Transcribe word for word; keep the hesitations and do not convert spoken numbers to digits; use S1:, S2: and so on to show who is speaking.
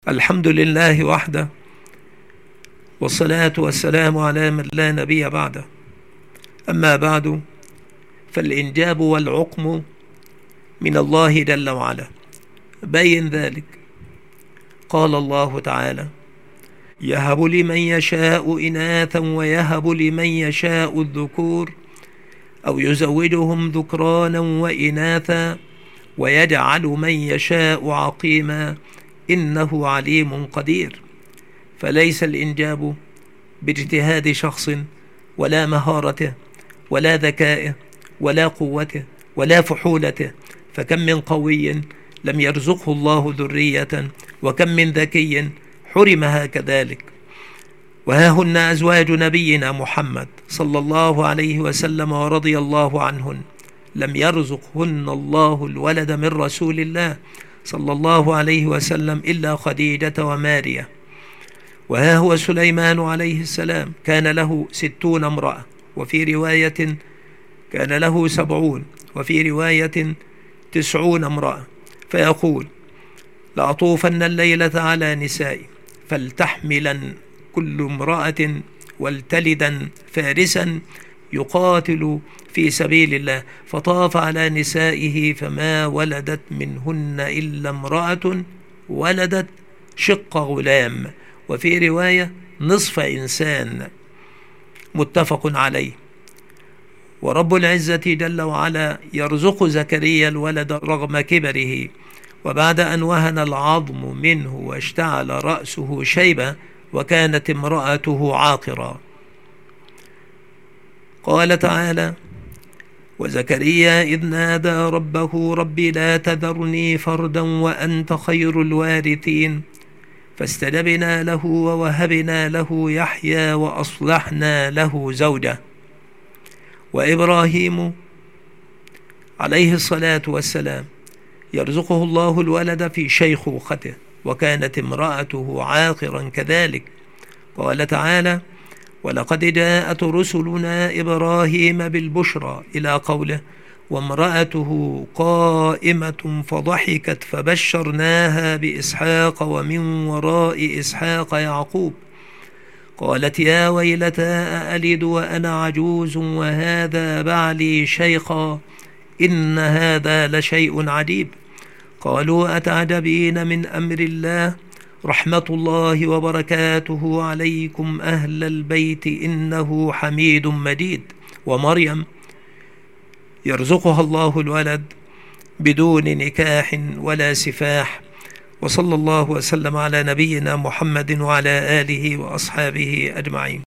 S1: الحمد لله وحده، والصلاة والسلام على من لا نبي بعده. أما بعد، فالإنجاب والعقم من الله جل وعلا. بين ذلك قال الله تعالى: يهب لمن يشاء إناثا ويهب لمن يشاء الذكور أو يزوجهم ذكرانا وإناثا ويجعل من يشاء عقيما إنه عليم قدير. فليس الإنجاب باجتهاد شخص ولا مهارته ولا ذكائه ولا قوته ولا فحولته، فكم من قوي لم يرزقه الله ذرية، وكم من ذكي حرمها كذلك. وها هن أزواج نبينا محمد صلى الله عليه وسلم ورضي الله عنهن، لم يرزقهن الله الولد من رسول الله صلى الله عليه وسلم إلا خديجة وماريا. وها هو سليمان عليه السلام كان له ستون امرأة، وفي رواية كان له سبعون، وفي رواية تسعون امرأة، فيقول: لأطوفن الليلة على نسائي فلتحملا كل امرأة ولتلدا فارسا يقاتل في سبيل الله، فطاف على نسائه فما ولدت منهن إلا امرأة ولدت شق غلام، وفي رواية نصف إنسان، متفق عليه. ورب العزة جل وعلا يرزق زكريا الولد رغم كبره، وبعد أن وهن العظم منه واشتعل رأسه شيبة وكانت امرأته عاقرا. قال تعالى: وزكريا إذ نادى ربه رب لا تذرني فردا وأنت خير الوارثين فاستجبنا له ووهبنا له يحيى وأصلحنا له زوجه. وإبراهيم عليه الصلاة والسلام يرزقه الله الولد في شيخوخته، وكانت امرأته عاقرا كذلك. قال تعالى: ولقد جاءت رسلنا إبراهيم بالبشرى إلى قوله: وامرأته قائمة فضحكت فبشرناها بإسحاق ومن وراء إسحاق يعقوب. قالت: يا ويلتى أألد وأنا عجوز وهذا بعلي شيخا إن هذا لشيء عجيب. قالوا: أتعجبين من أمر الله رحمة الله وبركاته عليكم أهل البيت إنه حميد مجيد. ومريم يرزقها الله الولد بدون نكاح ولا سفاح. وصلى الله وسلم على نبينا محمد وعلى آله وأصحابه أجمعين.